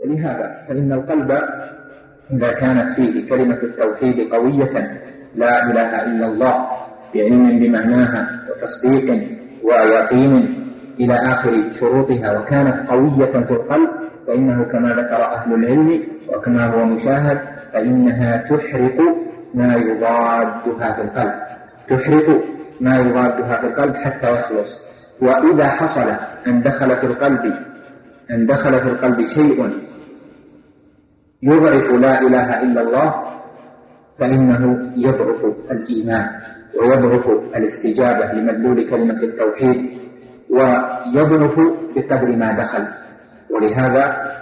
ولهذا فإن القلب إذا كانت فيه كلمة التوحيد قوية، لا إله إلا الله، بعلم بمعناها وتصديق ويقين إلى آخر شروطها، وكانت قوية في القلب، فإنه كما ذكر أهل العلم وكما هو مشاهد فإنها تحرق ما يضادها في القلب، تحرق ما يضادها في القلب حتى يخلص. وإذا حصل أن دخل في القلب شيء يضعف لا إله إلا الله، فإنه يضعف الإيمان ويضعف الاستجابة لمدلول كلمة التوحيد، ويضعف بقدر ما دخل. ولهذا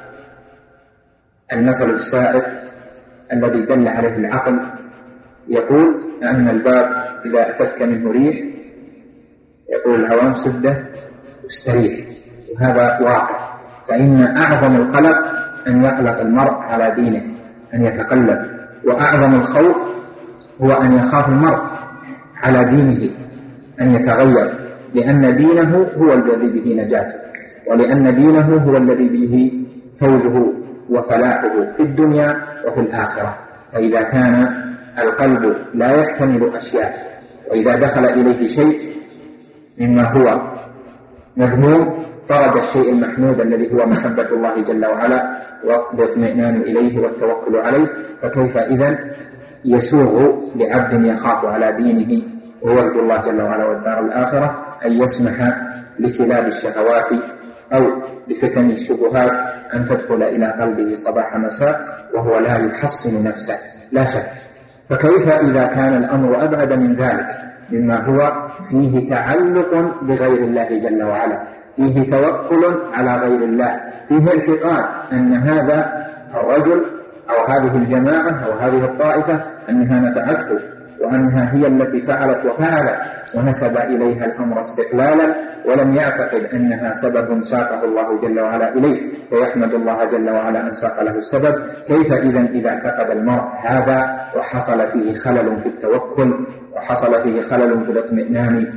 المثل السائر الذي دل عليه العقل يقول أن الباب إذا أتتك منه ريح، يقول الهوام سده واستريح، وهذا واقع. فإن أعظم القلق أن يقلق المرء على دينه، أن يتقلب، وأعظم الخوف هو أن يخاف المرء على دينه أن يتغير، لأن دينه هو الذي به نجاته، ولأن دينه هو الذي به فوزه وفلاحه في الدنيا وفي الآخرة. فإذا كان القلب لا يحتمل أشياء، وإذا دخل إليه شيء مما هو مذموم طرد الشيء المحمود الذي هو محبة الله جل وعلا والاطمئنان إليه والتوكل عليه، فكيف إذن يسوغ لعبد يخاف على دينه ويرجو الله جل وعلا والدار الآخرة أن يسمح لكلاب الشهوات أو لفتن الشبهات أن تدخل إلى قلبه صباح مساء وهو لا يحصن نفسه؟ لا شك. فكيف إذا كان الأمر أبعد من ذلك، مما هو فيه تعلق بغير الله جل وعلا، فيه توكل على غير الله، فيه اعتقاد أن هذا الرجل أو هذه الجماعة أو هذه الطائفة أنها نفعته، وأنها هي التي فعلت وفعلت، ونسب إليها الأمر استقلالا، ولم يعتقد أنها سبب ساقه الله جل وعلا إليه، ويحمد الله جل وعلا أن ساق له السبب. كيف إذا اعتقد المرء هذا وحصل فيه خلل في التوكل، وحصل فيه خلل في الاطمئنان،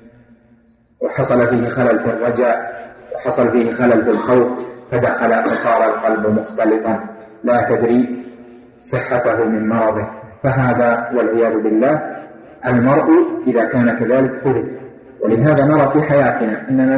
وحصل فيه خلل في الرجاء، وحصل فيه خلل في الخوف، فدخل فصار القلب مختلطا لا تدري صحته من مرضه. فهذا والعياذ بالله المرء إذا كان كذلك خذل. ولهذا نرى في حياتنا أننا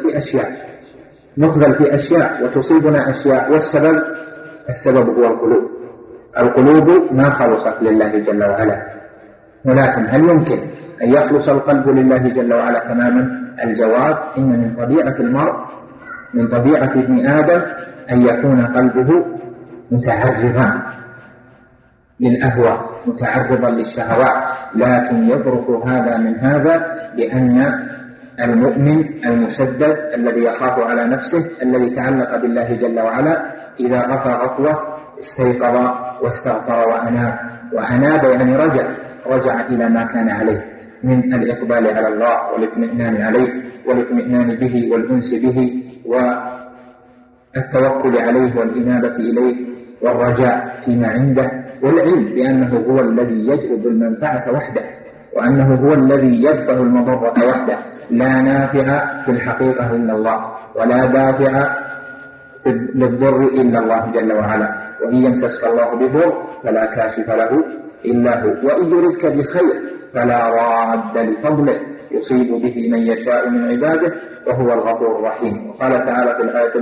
نخذل في أشياء وتصيبنا أشياء، والسبب هو القلوب ما خلصت لله جل وعلا. ولكن هل يمكن أن يخلص القلب لله جل وعلا تماما؟ الجواب إن من طبيعة المرء، من طبيعة ابن آدم، أن يكون قلبه متعرضا للأهواء، متعرضا للشهوات، لكن يفرق هذا من هذا، لأن المؤمن المسدد الذي يخاف على نفسه، الذي تعلق بالله جل وعلا، إذا غفى غفوة استيقظ واستغفر وأناب يعني رجع إلى ما كان عليه من الإقبال على الله والاطمئنان عليه والاطمئنان به والأنس به والتوكل عليه والإنابة إليه والرجاء فيما عنده، والعلم بأنه هو الذي يجلب المنفعة وحده، وأنه هو الذي يدفع المضرة وحده، لا نافع في الحقيقة إلا الله، ولا دافع للضر إلا الله جل وعلا. وإن يمسسك الله بضر فلا كاشف له إلا هو، وإن يردك بخير فلا راد لفضله يصيب به من يشاء من عباده وهو الغفور الرحيم. وقال تعالى في الآية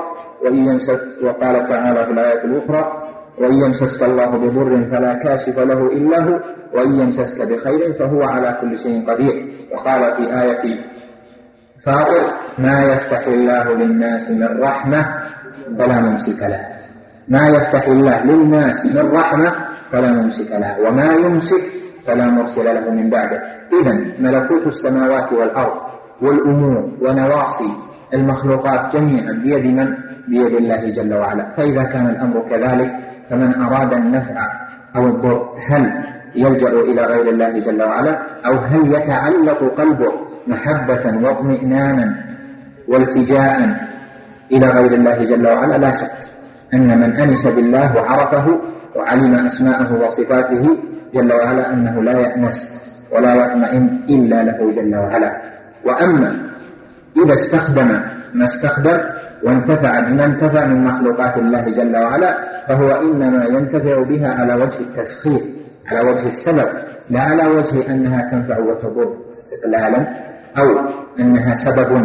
الأخرى وإن يمسسك الله بضر فلا كاشف له إلا هو، وإن يمسسك بخير فهو على كل شيء قدير. وقال في آية فاطر ما يفتح الله للناس من رحمة فلا ممسك له، ما يفتح الله للناس من رحمة فلا ممسك له، وما يمسك فلا مرسل له من بعده. إذن ملكوت السماوات والأرض والأمور ونواصي المخلوقات جميعا بيد من؟ بيد الله جل وعلا. فإذا كان الأمر كذلك، فمن أراد النفع أو الضر هل يلجأ إلى غير الله جل وعلا، أو هل يتعلق قلبه محبة واطمئنانا والتجاء إلى غير الله جل وعلا؟ لا شك أن من أنس بالله وعرفه وعلم أسماءه وصفاته جل وعلا أنه لا يأنس ولا يطمئن إلا له جل وعلا. وأما إذا استخدم ما استخدم وانتفع بما انتفع من مخلوقات الله جل وعلا، فهو إنما ينتفع بها على وجه التسخير، على وجه السبب، لا على وجه أنها تنفع وتضر استقلالا، أو أنها سبب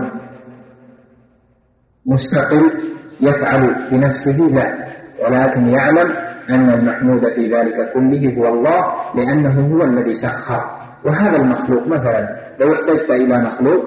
مستقل يفعل بنفسه، لا، ولكن يعلم أن المحمود في ذلك كله هو الله، لأنه هو الذي سخر. وهذا المخلوق مثلا لو احتجت إلى مخلوق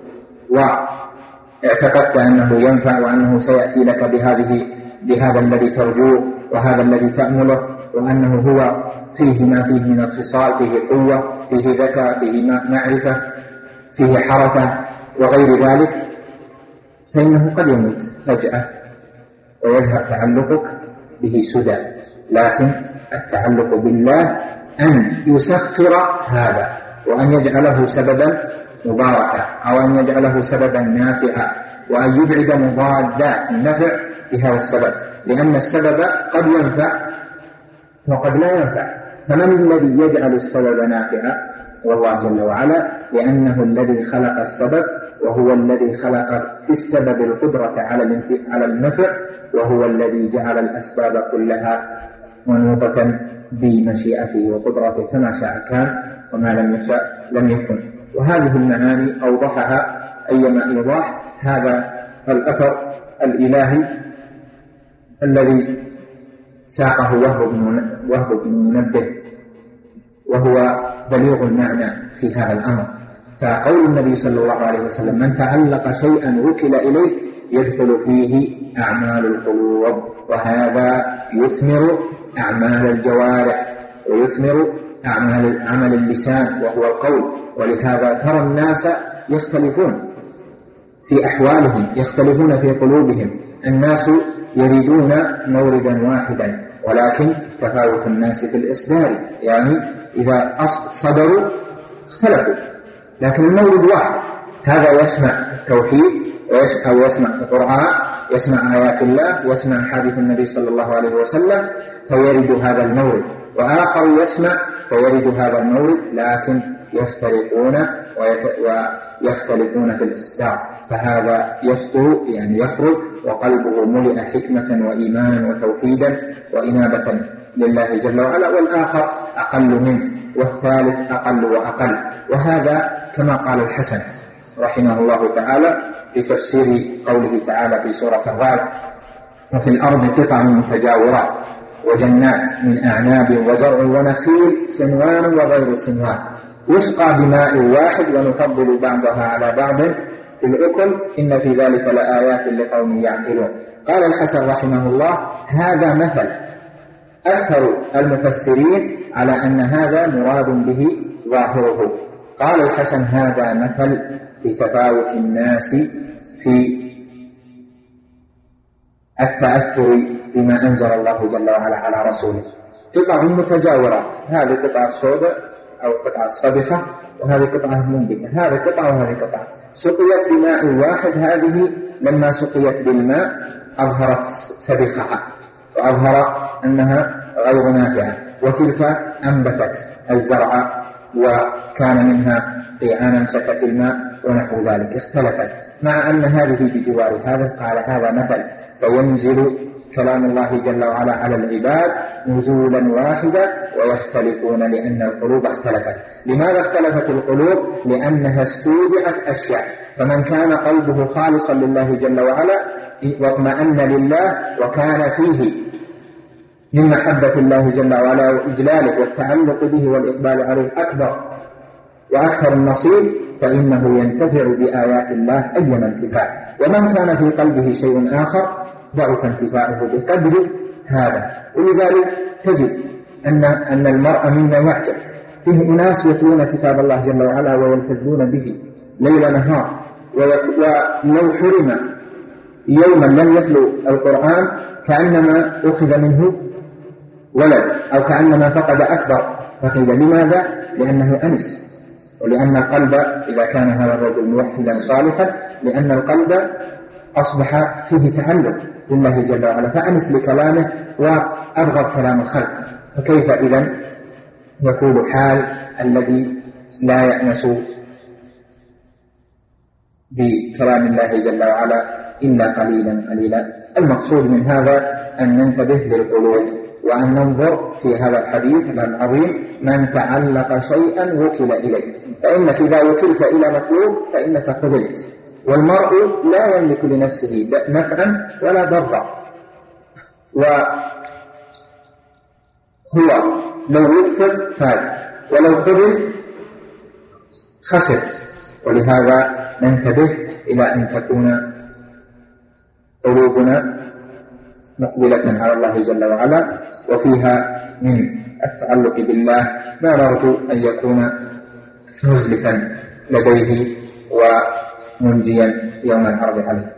واعتقدت أنه ينفع وأنه سيأتي لك بهذا الذي ترجوه وهذا الذي تأمله، وأنه هو فيه ما فيه من اتصال، فيه قوة، فيه ذكاء، فيه معرفة، فيه حركة وغير ذلك، فإنه قد يموت فجأة ويذهب تعلقك به سدى. لكن التعلق بالله أن يسخر هذا، وأن يجعله سببا مباركا، أو أن يجعله سببا نافعا، وأن يبعد مضادات النفع بهذا السبب، لأن السبب قد ينفع وقد لا ينفع. فمن الذي يجعل السبب نافعا؟ والله جل وعلا، لأنه الذي خلق السبب، وهو الذي خلق في السبب القدرة على النفع، وهو الذي جعل الأسباب كلها منوطة بمشيئته وقدرته، فما شاء كان وما لم يشاء لم يكن. وهذه المعاني أوضحها أيما إيضاح هذا الأثر الإلهي الذي ساقه وهب بن منبه، وهو بليغ المعنى في هذا الأمر. فقول النبي صلى الله عليه وسلم: من تعلق شيئا وكل إليه يدخل فيه أعمال القلوب، وهذا يثمر أعمال الجوارح ويثمر عمل اللسان وهو القول. ولهذا ترى الناس يختلفون في أحوالهم، يختلفون في قلوبهم. الناس يريدون موردا واحدا، ولكن تفاوت الناس في الإصدار، يعني إذا صدروا اختلفوا، لكن المورد واحد. هذا يسمع التوحيد أو يسمع القرآن، يسمع آيات الله، يسمع حديث النبي صلى الله عليه وسلم، فيرد هذا المورد، وآخر يسمع فيرد هذا المورد، لكن يفترقون ويختلفون في الإصدار. فهذا يصدر يعني يخرج وقلبه ملئ حكمة وإيمانا وتوحيدا وإنابة لله جل وعلا، والآخر أقل منه، والثالث أقل وأقل. وهذا كما قال الحسن رحمه الله تعالى في تفسير قوله تعالى في سورة الرعد: وفي الأرض قطع متجاورات وجنات من أعناب وزرع ونخيل سنوان وغير سنوان يسقى بماء واحد ونفضل بعضها على بعض في الأكل إن في ذلك لآيات لقوم يعقلون. قال الحسن رحمه الله: هذا مثل. أكثر المفسرين على أن هذا مراد به ظاهره. قال الحسن: هذا مثل بتفاوت الناس في التأثر بما أنزل الله جل وعلا على رسوله. قطع متجاورات، هذه قطعة سوداء أو قطعة صبخة، وهذه قطعة منبتة، هذه قطعة وهذه قطعة، سقيت بماء واحد. هذه لما سقيت بالماء أظهرت سبخها وأظهر أنها غير نافعة، وتلك أنبتت الزرع وكان منها قيعان أمسكت الماء ونحو ذلك، اختلفت، مع أن هذه بجوار هذا. قال: هذا مثل. فينزل كلام الله جل وعلا على العباد نزولا واحدا ويختلفون لأن القلوب اختلفت. لماذا اختلفت القلوب؟ لأنها استودعت أشياء. فمن كان قلبه خالصا لله جل وعلا واطمأن لله وكان فيه من محبة الله جل وعلا وإجلاله والتعلق به والإقبال عليه أكبر وأكثر النصيب، فإنه ينتفع بآيات الله أيما انتفاع. ومن كان في قلبه شيء آخر ضعف انتفاعه بقدر هذا. ولذلك تجد أن المرء مما يعجب فيه أناس يتلون كتاب الله جل وعلا ويلتزمون به ليل نهار، ولو حرم يوما لم يتلو القرآن كأنما أخذ منه ولد أو كأنما فقد أكبر فقيل. لماذا؟ لأنه أنس، ولأن القلب إذا كان هذا الرجل موحدا صالحا، لأن القلب أصبح فيه تعلق بالله جل وعلا، فأنس لكلامه وأبغض كلام الخلق. فكيف إذن يكون حال الذي لا يأنس بكلام الله جل وعلا إلا قليلا قليلا. المقصود من هذا أن ننتبه للقلوب وأن ننظر في هذا الحديث العظيم: من تعلق شيئا وكل إليه. فإنك إذا وكلت إلى مخلوق فإنك خذلت، والمرء لا يملك لنفسه نفعا ولا ضرا، وهو لو وفق فاز ولو خذل خسر. ولهذا ننتبه إلى أن تكون قلوبنا مقبلة على الله جل وعلا، وفيها من التعلق بالله ما نرجو أن يكون مزلفا لديه ومنجيا يوم العرض عليه.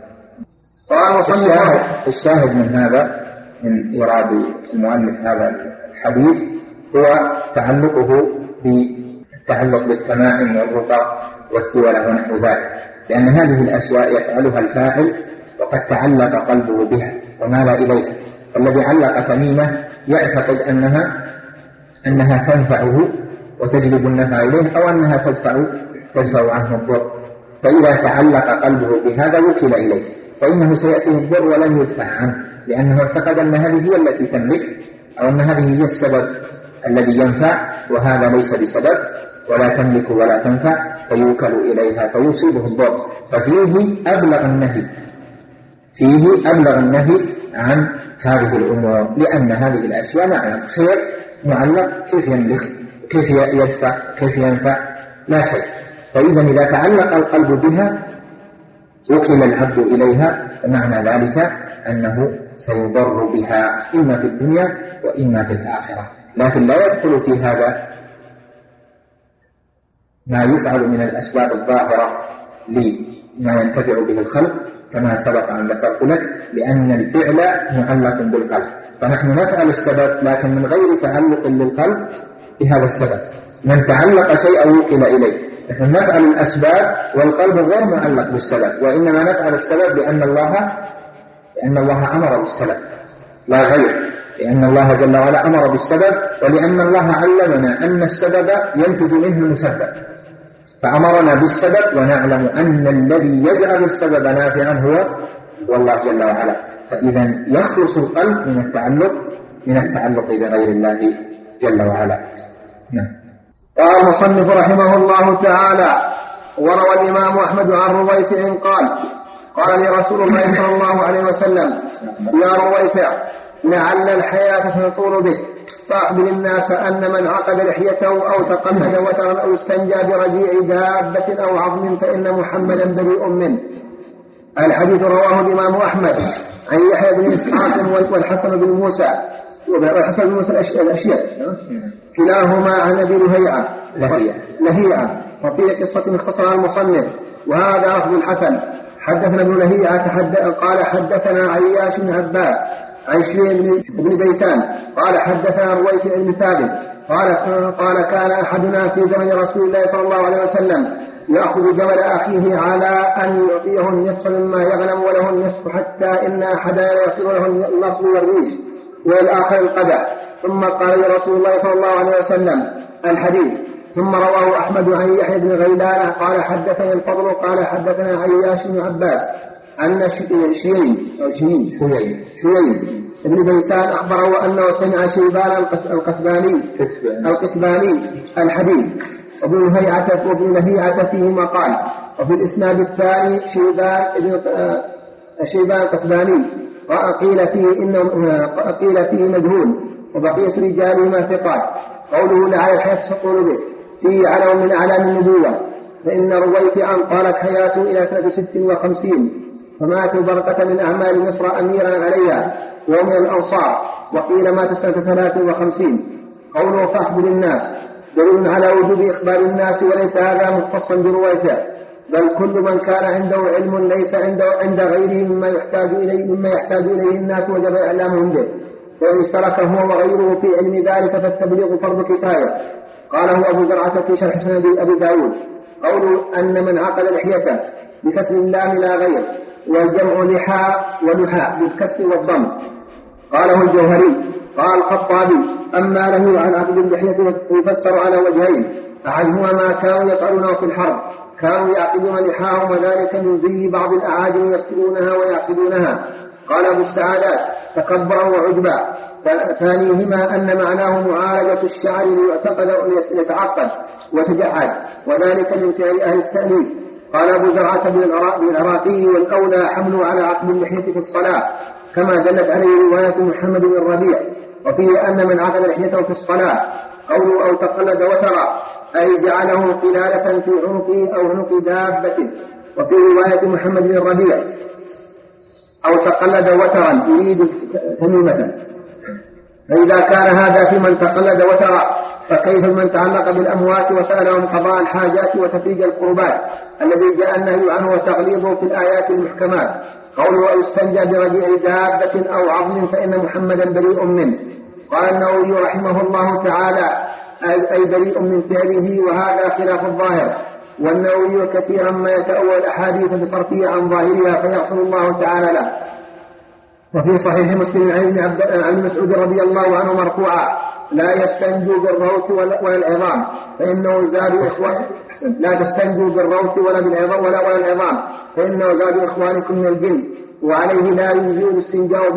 الشاهد من هذا، من إيراد المؤلف هذا الحديث، هو التعلق بالتمائم والرقى والتولى ونحو ذلك، لأن هذه الأشياء يفعلها الفاعل وقد تعلق قلبه بها ومال إليها. والذي علق تميمة يعتقد أنها تنفعه وتجلب النفع إليه، أو أنها تدفع عنه الضر. فإذا تعلق قلبه بهذا وكل إليه فإنه سيأتيه الضر ولن يدفع عنه، لأنه اعتقد أن هذه هي التي تملك، أو أن هذه هي السبب الذي ينفع، وهذا ليس بسبب ولا تملك ولا تنفع، فيوكل إليها فيصيبه الضر. ففيه أبلغ النهي عن هذه الأمور، لأن هذه الأشياء معلق. خيط معلق كيف يملك، كيف يدفع، كيف ينفع؟ لا شيء. فإذا إذا تعلق القلب بها وكل العبد إليها، فمعنى ذلك أنه سيضر بها إما في الدنيا وإما في الآخرة. لكن لا يدخل في هذا ما يفعل من الأسباب الظاهرة لما ينتفع به الخلق كما سبق أن ذكرت لك، لأن الفعل معلق بالقلب، فنحن نفعل السبب لكن من غير تعلق للقلب بهذا السبب. من تعلق شيئا وكل إليه. نحن نفعل الأسباب والقلب غير معلق بالسبب، وإنما نفعل السبب لأن الله أمر بالسبب لا غير، لأن الله جل وعلا أمر بالسبب، ولأن الله علمنا أن السبب ينتج منه المسبب، فأمرنا بالسبب، ونعلم أن الذي يجعل السبب نافعا هو الله جل وعلا. فإذا يخلص القلب من التعلق بغير الله جل وعلا. نعم. قال المصنف رحمه الله تعالى: وروى الإمام أحمد عن رويفع قال لي رسول الله صلى الله عليه وسلم: يا رويفع، لعل الحياة ستطول بك، فأخبر الناس أن من عقد لحيته أو تقلد وترا أو استنجى برجيع دابة أو عظم فإن محمدا بريء منه. الحديث رواه الإمام أحمد عن يحيى بن إسحاق والحسن بن موسى الأشياء، كلاهما عن أبي لهيعة، وفي قصة اختصرها المصنف، وهذا لفظ الحسن. حدثنا ابن لهيعة قال حدثنا عياش بن عباس عن شريح بن بيتان قال حدثنا رويفع بن ثابت قال كان أحدنا في زمن رسول الله صلى الله عليه وسلم يأخذ جمل أخيه على أن يعطيه النصف مما يغنم وله النصف، حتى إن أحدنا يصل له النصف والريش والآخر القدع. ثم قال لرسول الله صلى الله عليه وسلم الحديث. ثم رواه أحمد عن يحيى بن غيلان قال حدثنا الفضل قال حدثنا عياش بن عباس أن شيين ابن بيتان أخبره أنه سمع شيبان القتباني الحديث، وابن لهيعة فيه مقال. وفي الإسناد الثاني شيبان القتباني قيل فيه مجهول، وبقية رجالهما ثقات. قوله لعل الحياة ستطول به فيه علم من أعلام النبوة، فإن رويفعا طالت حياته إلى سنة 56، فمات بركة من أعمال مصر أميرا عليها ومن الأنصار، وقيل مات سنة 53. قوله فأخبر الناس دليل على وجوب إخبار الناس، وليس هذا مختصا برويفع، بل كل من كان عنده علم ليس عند غيره مما يحتاج إليه الناس وجب إعلامهم به، وإن اشترك هو وغيره في علم ذلك فالتبليغ فرض كفاية. قاله أبو زرعة في شرح سند أبي داود. قوله أن من عقد لحيته بكسر اللام لا غير، والجمع لحى ولحى بالكسر والضم. قاله الجوهري. قال الخطابي أما له عن عقد اللحية يفسر على وجهين: أحدهما ما كانوا يفعلونه في الحرب كانوا يعقدون لحاهم وذلك من زي بعض الأعاجم يفتلونها ويعقدونها. قال أبو السعادات: تكبرا وعجبا. ثانيهما أن معناه معالجة الشعر ليعتقد ليتعقد وتجعد، وذلك من فعل أهل التأليف. قال أبو زرعة بن العراقي: والأولى حمله على عقد اللحية في الصلاة، كما دلت عليه رواية محمد بن الربيع. وفيه أن من عقد لحيته في الصلاة قوله أو تقلد وترى، أي جعله قلالة في عنقه أو عنق دابة. وفي رواية محمد بن الربيع: أو تقلد وترا يريد تميمة. فإذا كان هذا في من تقلد وترى، فكيف من تعلق بالأموات وسألهم قضاء الحاجات وتفريج القربات الذي جاء النهي عنه وتغليظه في الآيات المحكمات. قوله أو استنجى برجيع دابة أو عظم فإن محمدا بريء منه. قال النووي رحمه الله تعالى: أي بريء من فعله، وهذا خلاف الظاهر. والنووي كثيرا ما يتأول الأحاديث بصرفها عن ظاهرها فيغفر الله تعالى له. وفي صحيح مسلم عن مسعود رضي الله عنه مرفوعا: لا يستنجوا بالروث ولا العظام فإنه زاد لا تستنجوا بالروث ولا بالعظام ولا العظام فإنه زاد إخوانكم من الجن، وعليه لا يجزئ الاستنجاء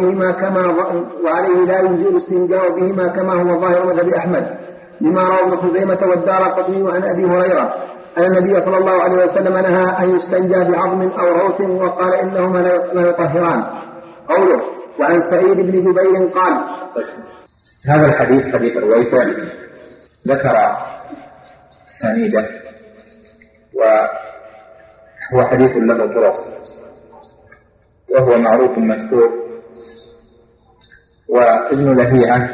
بهما كما هو ظاهر مذهب أحمد، لما روى ابن خزيمة والدارقطني عن أبي هريرة أن النبي صلى الله عليه وسلم نهى أن يستنجى بعظم أو روث، وقال إنهما لا يطهران. قوله: وعن سعيد بن جبير قال. هذا الحديث حديث رويفع ذكر أسانيده، وهو حديث له طرق، وهو معروف مشهور. وابن لهيعة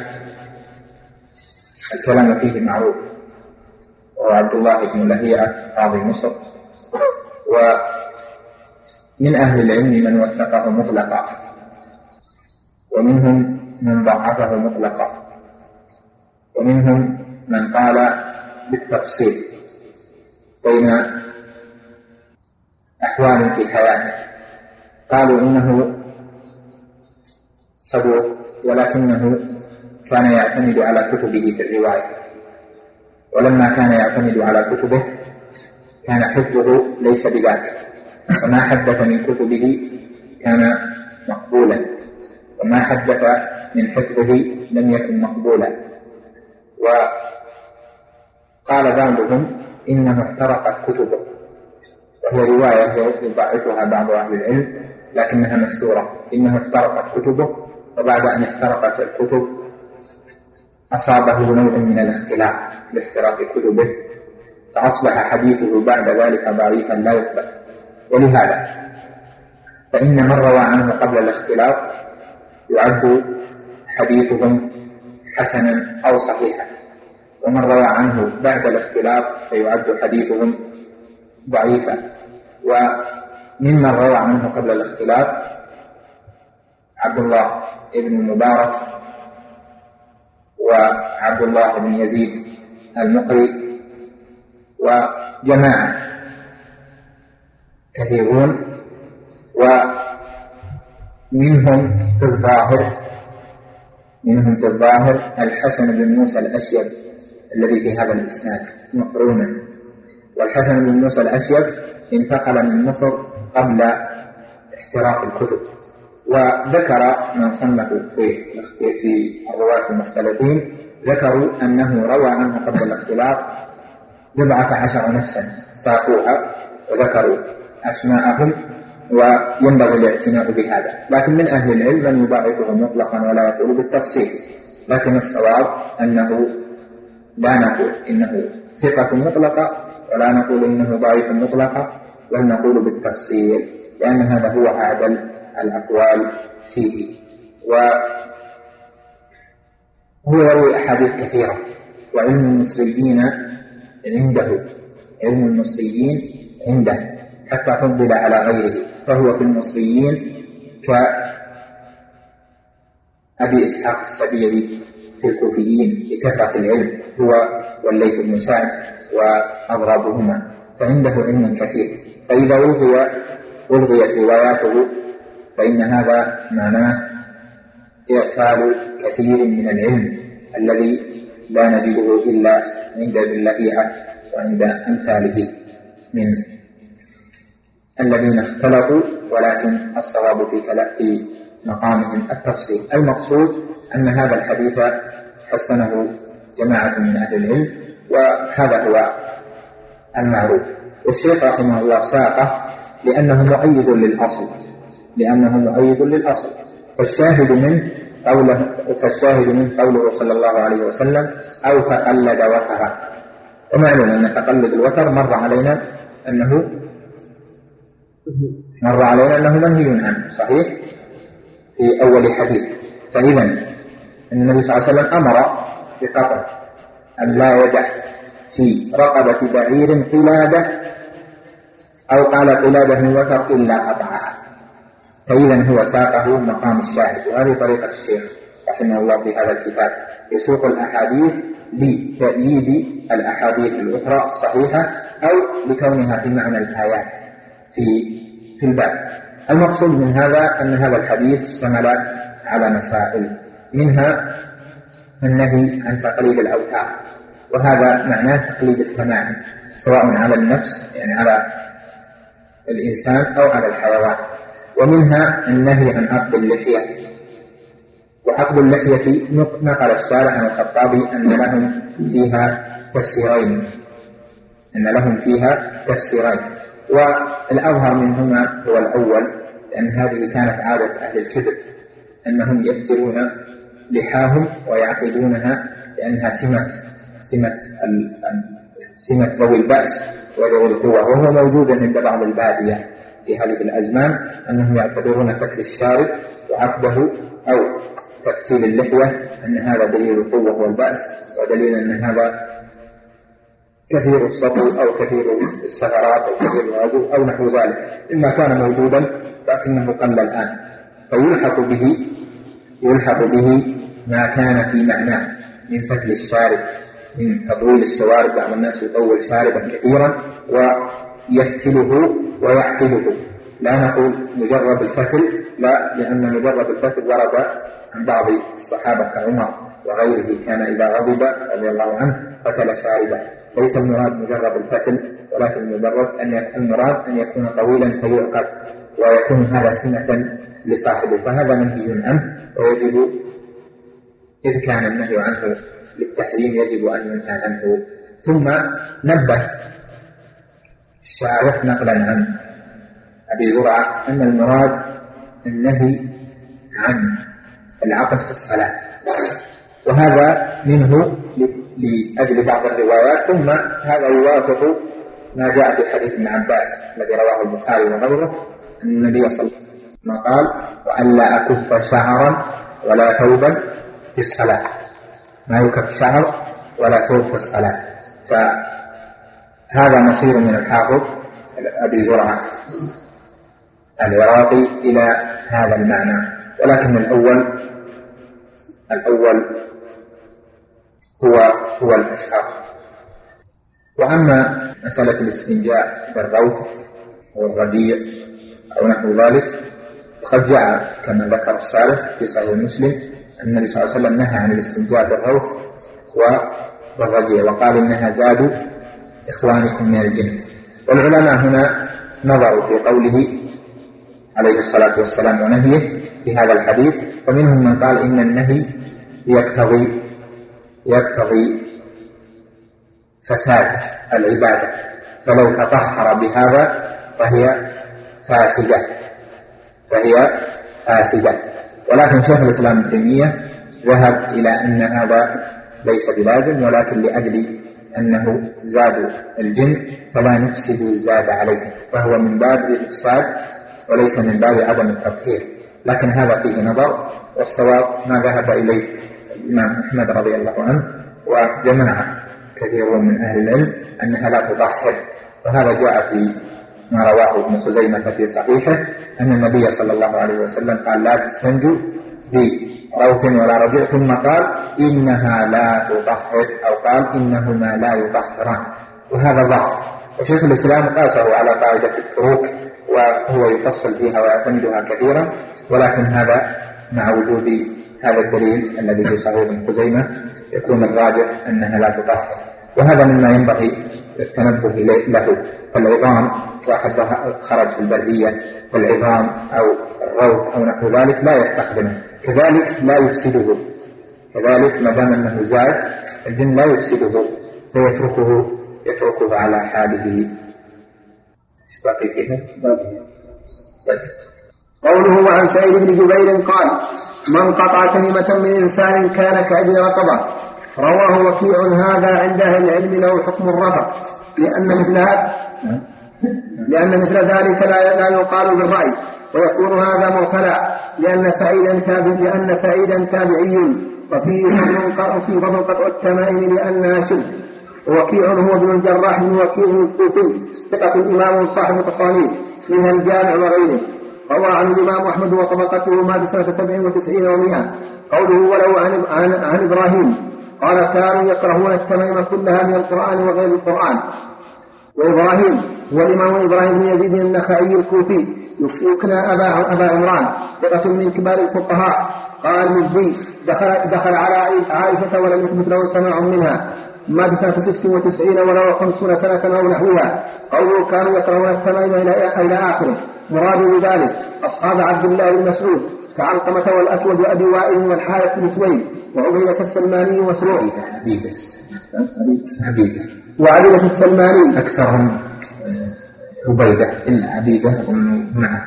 الكلام فيه معروف، وهو عبد الله بن لهيعة قاضي مصر، ومن أهل العلم من وثقه مطلقا، ومنهم من ضعفه مطلقا، ومنهم من قال بالتفصيل بين أحوال في حياته. قالوا إنه صدوق، ولكنه كان يعتمد على كتبه في الرواية، ولما كان يعتمد على كتبه كان حفظه ليس بذاك، وما حدث من كتبه كان مقبولا، وما حدث من حفظه لم يكن مقبولا. وقال بعضهم إنه احترقت كتبه، وهي رواية يضعفها بعض أهل العلم لكنها مشهورة، إنه احترقت كتبه، وبعد أن احترقت الكتب أصابه نوع من الاختلاط باحتراق كتبه، فأصبح حديثه بعد ذلك ضعيفا لا يقبل. ولهذا فإن من روى عنه قبل الاختلاط يعد حديثهم حسنا أو صحيحا، ومن روى عنه بعد الاختلاط فيعد حديثهم ضعيفا. وممن روى عنه قبل الاختلاط عبد الله بن المبارك، وعبد الله بن يزيد المقري، وجماعة كثيرون. ومنهم في الظاهر الحسن بن موسى الأشيب الذي في هذا الإسناد مقرونا، والحسن بن موسى الأشيب انتقل من مصر قبل احتراق الكتب. وذكر من صنفوا في الرواة المختلفين ذكروا أنه روى عنه قبل الاختلاط 14 نفسا ساقوها وذكروا أسماءهم، وينبغي الاعتناء بهذا. لكن من أهل العلم من يضاعفه مطلقا ولا يقول بالتفصيل، لكن الصواب أنه لا نقول إنه ثقة مطلقة ولا نقول إنه ضعيف مطلقة، بل نقول بالتفصيل، لأن هذا هو أعدل الأقوال فيه. وهو يروي أحاديث كثيرة، وعلم المصريين عنده حتى فضل على غيره، فهو في المصريين كأبي إسحاق السبيعي في الكوفيين بكثرة العلم، هو والليث بن سعد وأضرابهما، فعنده علم كثير. فإذا ألغيت رواياته فإن هذا معناه إغفال كثير من العلم الذي لا نجده إلا عند ابن لهيعة وعند أمثاله من الذين اختلطوا، ولكن الصواب في مقامهم التفصيل. المقصود أن هذا الحديث حسنه جماعة من أهل العلم، وهذا هو المعروف. والشيخ رحمه الله ساقه لأنه مؤيد للأصل، فالشاهد من قوله صلى الله عليه وسلم أو تقلد وترا. ومعلوم أن تقلد الوتر مر علينا أنه منهي عنه، صحيح، في أول حديث. فإذا النبي صلى الله عليه وسلم أمر بقطع أن لا يدع في رقبة بعير قلادة، أو قال قلادة من وتر إلا قطعها. فإذا هو ساقه مقام الشاهد. وهذه طريقة الشيخ رحمه الله في هذا الكتاب، يسوق الأحاديث لتأييد الأحاديث الأخرى الصحيحة أو لكونها في معنى الآيات في الباب. المقصود من هذا أن هذا الحديث اشتمل على مسائل، منها النهي عن تقليد الأوتار، وهذا معناه تقليد التمائم، سواء على النفس يعني على الإنسان أو على الحيوان. ومنها النهي عن عقد اللحية. وعقد اللحية نقل الشارع عن الخطابي أن لهم فيها تفسيرين، والأظهر منهما هو الأول، لأن هذه كانت عادة أهل الكبر أنهم يفترون لحاهم ويعقدونها، لأنها سمة ذوي البأس وذوي القوة. وهو موجود عند بعض البادية في هذه الأزمان أنهم يعتبرون فتل الشارب وعقده أو تفتيل اللحية أن هذا دليل القوة والبأس، ودليل أن هذا كثير السطو أو كثير السفرات أو كثير الغزو أو نحو ذلك، إما كان موجودا لكنه قل الآن. فيلحق به ما كان في معناه من فتل الشارب، من تطويل الشوارب. بعض الناس يطول شاربا كثيرا ويفتله ويعقله. لا نقول مجرد الفتل، لا، لأن مجرد الفتل ورد عن بعض الصحابة كعمر وغيره، كان إذا غضب رضي الله عنه فتل شاربا. ليس المراد مجرد الفتل، ولكن المراد أن يكون طويلا فيعقد، ويكون هذا سنة لصاحبه، فهذا منهي عنه، ويجب إذ كان النهي عنه للتحريم يجب أن ينهى عنه. ثم نبه الشارح نقلا عن أبي زرعة أن المراد النهي عن العقد في الصلاة، وهذا منه لأجل بعض الروايات. ثم هذا يوافق ما جاء في حديث ابن عباس الذي رواه البخاري وغيره، أن النبي صلى الله عليه وسلم قال: وألا أكف شعرا ولا ثوبا في الصلاة. ما يكف شعر ولا ثوب في الصلاة. فهذا مصير من الحافظ أبي زرعة العراقي إلى هذا المعنى، ولكن الأول هو الأشهر. وأما مسألة الاستنجاء بالروث أو الرديء أو نحو ذلك، فقد جاء كما ذكر الشارح في صحيح مسلم أن النبي صلى الله عليه وسلم نهى عن الاستنجاء بالروث والرجيع، وقال إنها زاد إخوانكم من الجن. والعلماء هنا نظروا في قوله عليه الصلاة والسلام ونهيه في هذا الحديث، ومنهم من قال إن النهي يقتضي فساد العبادة، فلو تطهر بهذا فهي فاسدة. ولكن شيخ الإسلام ابن تيمية ذهب إلى أن هذا ليس بلازم، ولكن لأجل أنه زاد الجن فلا نفسد الزاد عليه، فهو من باب الإفساد وليس من باب عدم التطهير. لكن هذا فيه نظر، والصواب ما ذهب إليه الإمام أحمد رضي الله عنه وجماعة كثيرون من أهل العلم أنها لا تطهر. وهذا جاء في ما رواه ابن خزيمة في صحيحه أن النبي صلى الله عليه وسلم قال: لا تستنجوا بروث ولا رجيع، ثم قال: إنها لا تطهر، أو قال: إنهما لا يطهران. وهذا ظاهر، وشيخ الإسلام قاسه على قاعدة التروك، وهو يفصل فيها ويعتمدها كثيرا، ولكن هذا مع وجود هذا الدليل الذي في صحيح ابن خزيمة يكون الراجح أنها لا تطهر. وهذا مما ينبغي التنبه له، العظام واحد خرج في البرية والعظام أو الروث أو نحو ذلك لا يستخدمه، كذلك لا يفسده، كذلك ما دام أنه زاد الجن لا يفسده فيتركه على حاله. ايش باقي فيها؟ طيب. قوله وعن سعيد بن جبير قال من قطع تميمة من إنسان كان كأجل رقبة. رواه وكيع هذا عند أهل العلم له حكم الرفع لأن مثل ذلك لا يقال بالرأي، ويكون هذا مرسلا لأن سعيدا تابعي وفيه فضل قطع التمائم لأنها شرك. ووكيع هو ابن الجراح بن وكيع الكوفي ثقة إمام صاحب تصانيف منها الجامع وغيره. روى عن الإمام أحمد وطبقته مات سنة 97 و100. قوله ولو عن إبراهيم قال كانوا يكرهون التمائم كلها من القرآن وغير القرآن. وإبراهيم هو الإمام إبراهيم بن يزيد النخعي الكوفي يكنى أبا عمران ثقة من كبار الفقهاء. قال المزي دخل على عائشة ولم يثبت له سماع منها، مات سنة 96 وله 50 سنة أو نحوها. قوله كانوا يكرهون التمائم إلى آخره، مراد بذلك أصحاب عبد الله بن مسعود كعلقمة والأسود وأبي وائل والحارث بن سويد وعبيدة السلماني ومسروق. وعبيدة السلماني أكثرهم عبيدة إلا عبيدة ومعه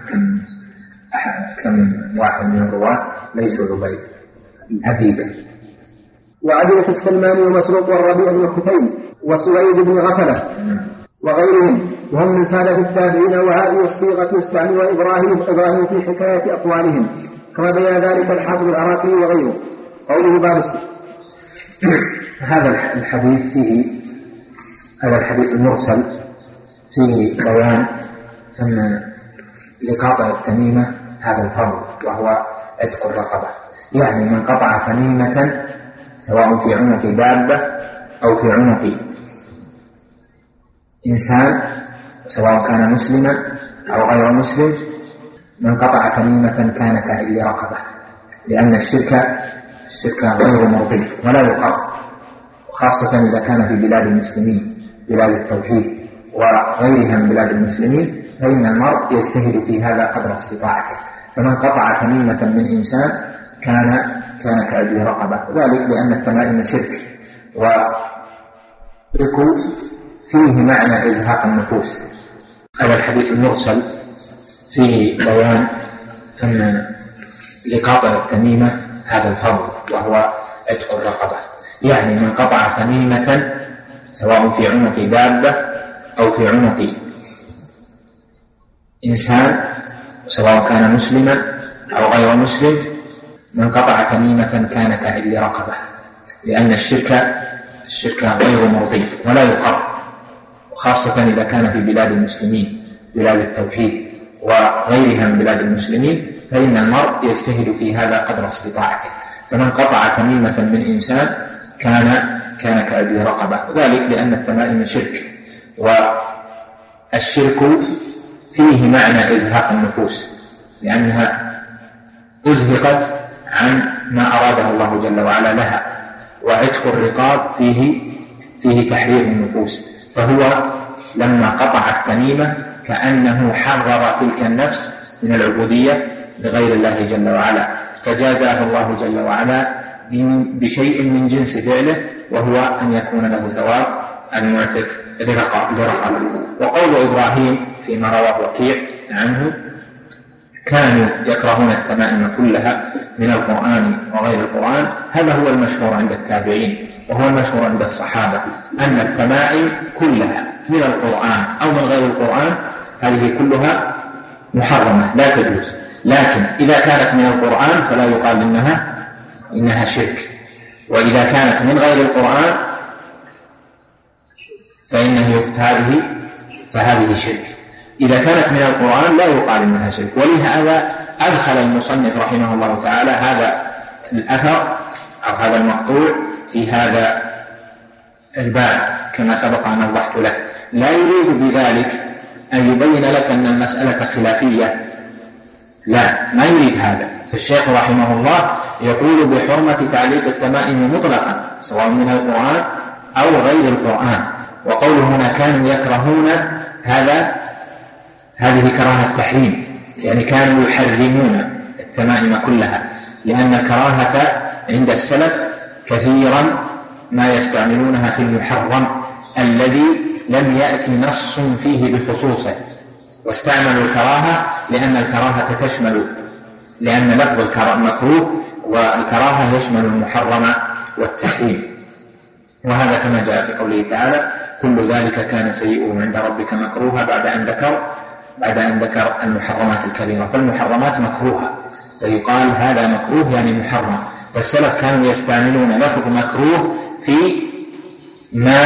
كم واحد من الرواة ليسوا عبيدة. وعبيدة السلماني ومسروق والربيع بن خثيم وسويد بن غفلة وغيرهم وهم من سادة التابعين. وهذه الصيغة يستعمل إبراهيم في حكاية أقوالهم كما بين ذلك الحافظ العراقي وغيره. قوله باب هذا الحديث المرسل فيه بيان أن لقاطع التميمة هذا الفرض وهو عتق الرقبة، يعني من قطع تميمة سواء في عنق دابة أو في عنق إنسان سواء كان مسلما أو غير مسلم، من قطع تميمة كان كعدل رقبة، لأن الشرك غير مرضي ولا يقر، خاصة إذا كان في بلاد المسلمين بلاد التوحيد وغيرها من بلاد المسلمين، فإن المرء يجتهد في هذا قدر استطاعته. فمن قطع تميمة من إنسان كان كعدل رقبة، ذلك لأن التمائم شرك، وشرك فيه معنى إزهاق النفوس. هذا الحديث المرسل فيه بيان أن لقاطع التميمة هذا الفرض وهو عتق الرقبة، يعني من قطع تميمة سواء في عنق دابة أو في عنق إنسان سواء كان مسلما أو غير مسلم، من قطع تميمة كان كعدل رقبة، لأن الشرك غير مرضي ولا يقر، خاصة إذا كان في بلاد المسلمين بلاد التوحيد وغيرها من بلاد المسلمين، فإن المرء يجتهد في هذا قدر استطاعته. فمن قطع تميمة من إنسان كان كعدل رقبة، ذلك لأن التمائم شرك، والشرك فيه معنى إزهاق النفوس، لأنها أزهقت عن ما أراده الله جل وعلا لها، وعتق الرقاب فيه تحرير النفوس، فهو لما قطع التميمة كأنه حرر تلك النفس من العبودية لغير الله جل وعلا، فجازاه الله جل وعلا بشيء من جنس فعله، وهو أن يكون له ثواب أن يعتق لرقبة. وقول إبراهيم فيما رواه وكيع عنه كانوا يكرهون التمائم كلها من القرآن وغير القرآن، هذا هو المشهور عند التابعين وهو المشهور عند الصحابة، أن التمائم كلها من القرآن أو من غير القرآن هذه كلها محرمة لا تجوز، لكن إذا كانت من القرآن فلا يقال إنها شرك، وإذا كانت من غير القرآن فهذه شرك. إذا كانت من القرآن لا يقال إنها شرك، ولهذا أدخل المصنف رحمه الله تعالى هذا الأثر أو هذا المقطوع في هذا الباب كما سبق أن وضحت لك، لا يريد بذلك أن يبين لك أن المسألة خلافية، لا، ما يريد هذا. فالشيخ رحمه الله يقول بحرمة تعليق التمائم مطلقا سواء من القرآن أو غير القرآن، وقوله هنا كانوا يكرهون هذه كراهة تحريم، يعني كانوا يحرمون التمائم كلها، لأن الكراهة عند السلف كثيرا ما يستعملونها في المحرم الذي لم يأتي نص فيه بخصوصه، واستعملوا الكراهة لأن الكراهة تشمل، لأن لفظ مكروه والكراهة يشمل المحرم والتحريم. وهذا كما جاء في قوله تعالى كل ذلك كان سيئه عند ربك مكروها بعد أن ذكر المحرمات الكبيرة. فالمحرمات مكروهة، فيقال هذا مكروه يعني محرم. فالسلف كانوا يستعملون لفظ مكروه في ما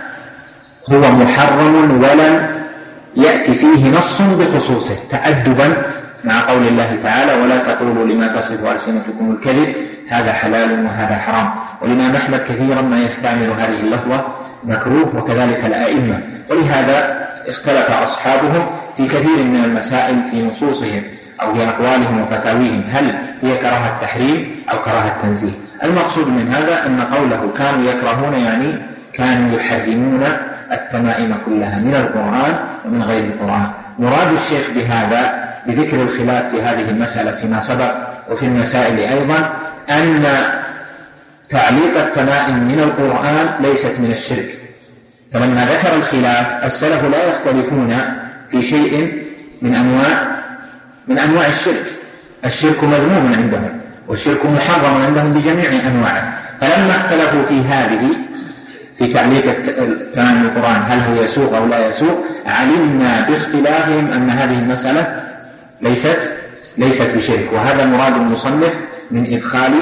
هو محرم ولم يأتي فيه نص بخصوصه، تأدبا مع قول الله تعالى ولا تقولوا لما تصف ألسنتكم الكذب هذا حلال وهذا حرام. والإمام أحمد كثيرا ما يستعمل هذه اللفظة مكروه، وكذلك الأئمة. ولهذا اختلف أصحابهم في كثير من المسائل في نصوصهم أو في أقوالهم وفتاويهم، هل هي كراهة تحريم أو كراهة تنزيه. المقصود من هذا أن قوله كانوا يكرهون يعني كانوا يحرمون التمائم كلها من القرآن ومن غير القرآن. مراد الشيخ بهذا بذكر الخلاف في هذه المسألة فيما سبق وفي المسائل أيضا أن تعليق التمائم من القرآن ليست من الشرك. فلما ذكر الخلاف السلف لا يختلفون في شيء من أنواع الشرك. الشرك مذموم عندهم والشرك محرم عندهم بجميع أنواعه. فلما اختلفوا في هذه في تعليق التمائم القرآن هل هو يسوق أو لا يسوق، علمنا باختلافهم أن هذه المسألة ليست بشرك. وهذا مراد المصنف من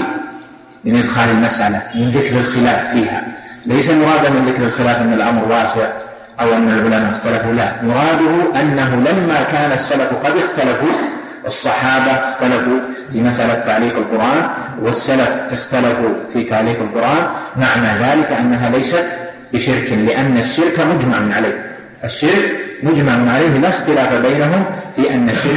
إدخال المسألة، من ذكر الخلاف فيها. ليس مرادا من ذكر الخلاف أن الأمر واسع أو أن العلماء اختلفوا، لا، مراده أنه لما كان السلف قد اختلفوا، الصحابة اختلفوا في مسألة تعليق القرآن والسلف اختلفوا في تعليق القرآن، معنى ذلك أنها ليست بشرك، لأن الشرك مجمع عليه. الشرك مجمع عليه، لا اختلاف بينهم في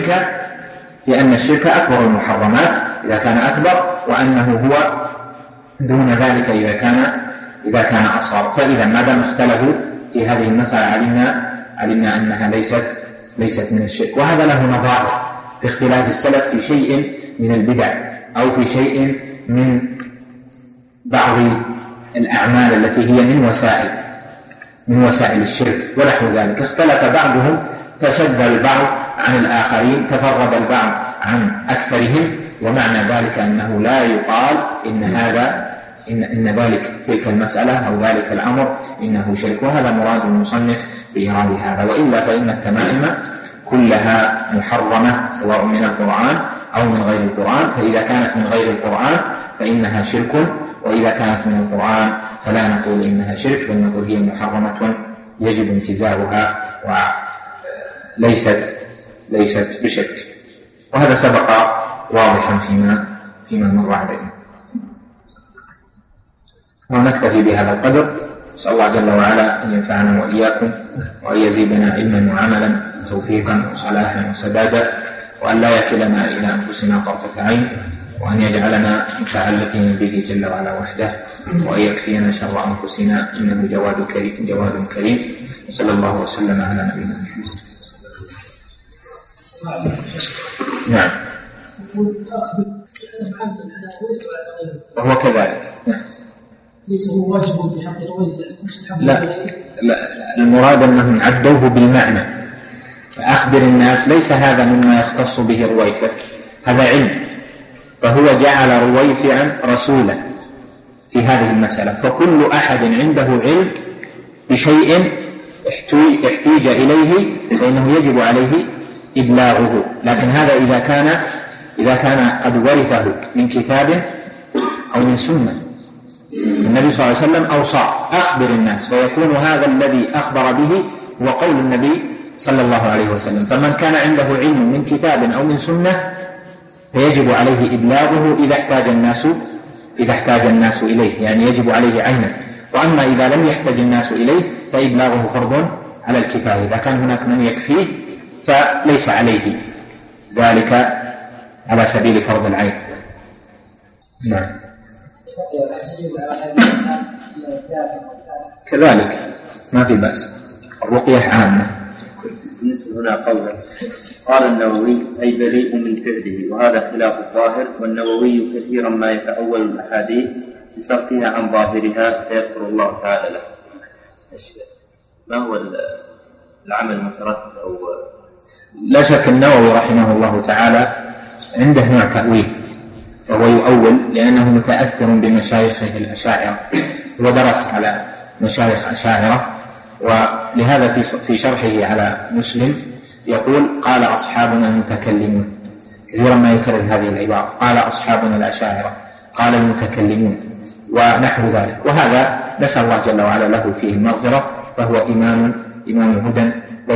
أن الشرك أكبر المحرمات إذا كان أكبر، وأنه هو دون ذلك إذا كان أصغر. فإذا ما دام اختلفوا في هذه المسألة علمنا أنها ليست من الشرك. وهذا له نظائر في اختلاف السلف في شيء من البدع أو في شيء من بعض الأعمال التي هي من وسائل الشرك ونحو ذلك. اختلف بعضهم فشد البعض عن الآخرين، تفرد البعض عن أكثرهم، ومعنى ذلك أنه لا يقال إن ذلك تلك المسألة أو ذلك الأمر إنه شرك. وهذا مراد المصنف بإيراد هذا. وإلا فإن التمائم كلها محرمة سواء من القرآن أو من غير القرآن. فإذا كانت من غير القرآن فإنها شرك، وإذا كانت من القرآن فلا نقول إنها شرك، بل نقول هي محرمة يجب انتزاعها وليست بشرك. وهذا سبق واضحا فيما مر علينا. ونكتفي بهذا القدر. نسأل الله جل وعلا أن ينفعنا وإياكم وأن يزيدنا علما وعملا وتوفيقا وصلاحا وسدادا، وأن لا يكلنا إلى أنفسنا طرفة عين، وأن يجعلنا متعلقين به جل وعلا وحده، وأن يكفينا شر أنفسنا إنه جواد كريم. وصلى الله وسلم على نبينا محمد. نعم. وهو كذلك. نعم. ليس هو واجب في حق الغير. لا، المراد أنهم عدوه بالمعنى. فأخبر الناس ليس هذا مما يختص به رويفع، هذا علم. فهو جعل رويفعا رسولا في هذه المسألة. فكل أحد عنده علم بشيء احتيج إليه فإنه يجب عليه إبلاغه. لكن هذا إذا كان قد ورثه من كتاب أو من سنة. النبي صلى الله عليه وسلم أوصى أخبر الناس، فيكون هذا الذي أخبر به هو قول النبي صلى الله عليه وسلم. فمن كان عنده علم من كتاب أو من سنة فيجب عليه إبلاغه إذا احتاج الناس إليه، يعني يجب عليه عينا. وأما إذا لم يحتاج الناس إليه فإبلاغه فرض على الكفاية. إذا كان هناك من يكفيه فليس عليه ذلك على سبيل فرض العين. كذلك ما في بأس. الرقية عامة. بالنسبة هنا قوله قال النووي أي بريء من فعله، وهذا خلاف الظاهر، والنووي كثيرا ما يتأول الأحاديث بصرفها عن ظاهرها فيغفر الله تعالى له. ما هو العمل المترتب؟ أو لا شك النووي رحمه الله تعالى عنده نوع تأويل، فهو يؤول لأنه متأثر بمشايخه الأشاعرة، ودرس على مشايخ أشاعرة، ولهذا في شرحه على مسلم يقول قال أصحابنا المتكلمون، كثيرا ما يكرر هذه العبارة، قال أصحابنا الأشاعرة، قال المتكلمون ونحو ذلك. وهذا نسأل الله جل وعلا له فيه المغفرة، فهو إمام هدى،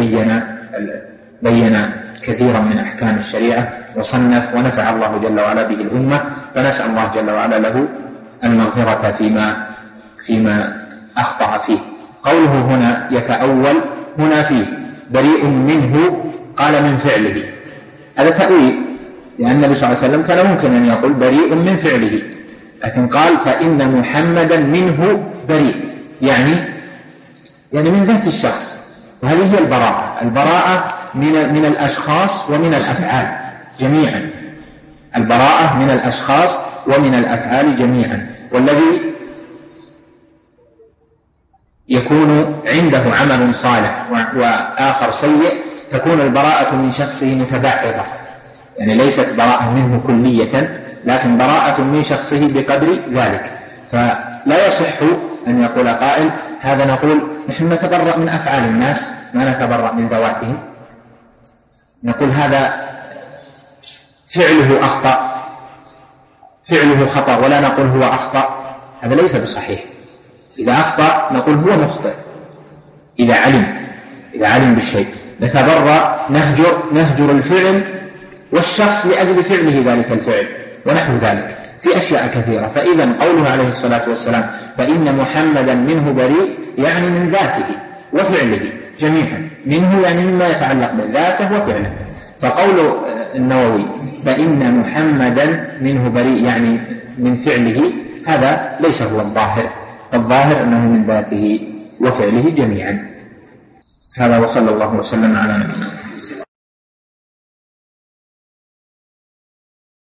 بين كثيرا من أحكام الشريعة وصنف ونفع الله جل وعلا به الأمة، فنسأل الله جل وعلا له المغفرة فيما أخطأ فيه. قوله هنا يتأول، هنا فيه بريء منه قال من فعله، هذا تأويل، لأن النبي صلى الله عليه وسلم كان ممكن أن يقول بريء من فعله، لكن قال فإن محمدا منه بريء، يعني من ذات الشخص. وهذه هي البراءة من الأشخاص ومن الأفعال جميعا، البراءة من الأشخاص ومن الأفعال جميعا. والذي يكون عنده عمل صالح وآخر سيء تكون البراءة من شخصه متبعضة، يعني ليست براءة منه كلية، لكن براءة من شخصه بقدر ذلك. فلا يصح أن يقول قائل هذا نقول نحن نتبرأ من أفعال الناس ما نتبرأ من ذواتهم، نقول هذا فعله أخطأ، فعله خطأ، ولا نقول هو أخطأ، هذا ليس بصحيح. إذا أخطأ نقول هو مخطئ، إذا علم بالشيء نتبرأ، نهجر الفعل والشخص لأجل فعله ذلك الفعل ونحو ذلك في أشياء كثيرة. فإذا قوله عليه الصلاة والسلام فإن محمدا منه بريء، يعني من ذاته وفعله جميعا، منه يعني مما يتعلق بذاته وفعله. فقول النووي فإن محمدا منه بريء يعني من فعله، هذا ليس هو الظاهر، فالظاهر أنه من ذاته وفعله جميعا. هذا وصلى الله وسلم على نبينا.